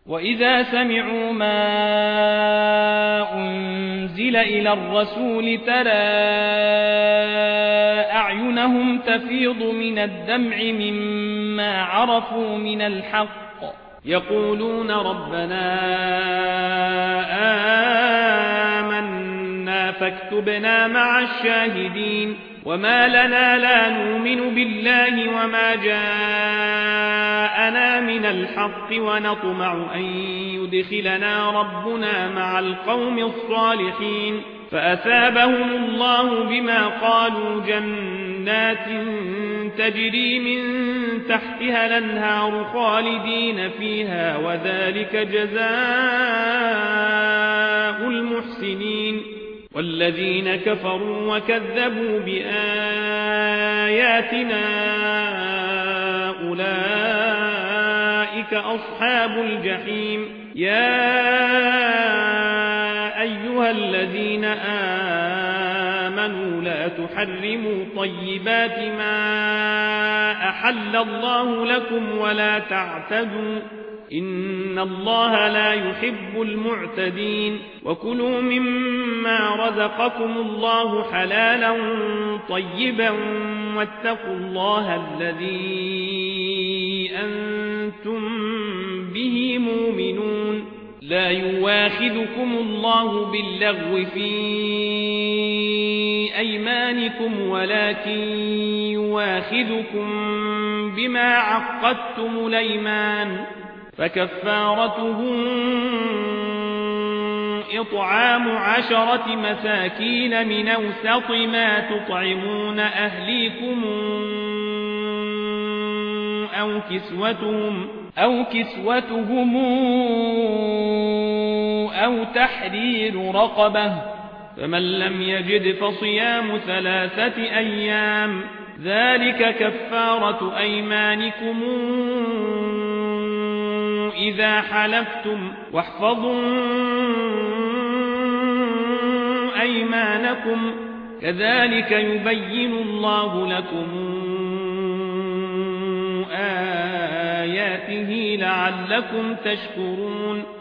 وإذا سمعوا ما أنزل إلى الرسول ترى أعينهم تفيض من الدمع مما عرفوا من الحق يقولون ربنا آمنا فاكتبنا مع الشاهدين وما لنا لا نؤمن بالله وما جاءنا من الحق ونطمع أن يدخلنا ربنا مع القوم الصالحين فأثابهم الله بما قالوا جنات تجري من تحتها الأنهار خالدين فيها وذلك جزاء المحسنين والذين كفروا وكذبوا بآياتنا أولئك أصحاب الجحيم يا أيها الذين آمنوا لا تحرموا طيبات ما أحل الله لكم ولا تعتدوا إن الله لا يحب المعتدين وكلوا مما رزقكم الله حلالا طيبا واتقوا الله الذي أنتم به مؤمنون لا يواخذكم الله باللغو في أيمانكم ولكن يواخذكم بما عقدتم الأيمان فكفارته إطعام 10 مساكين من أوسط ما تطعمون أهليكم أو كسوتهم أو تحرير رقبة فمن لم يجد فصيام 3 أيام ذلك كفارة أيمانكم إذا حلفتم واحفظوا أيمانكم كذلك يبين الله لكم آياته لعلكم تشكرون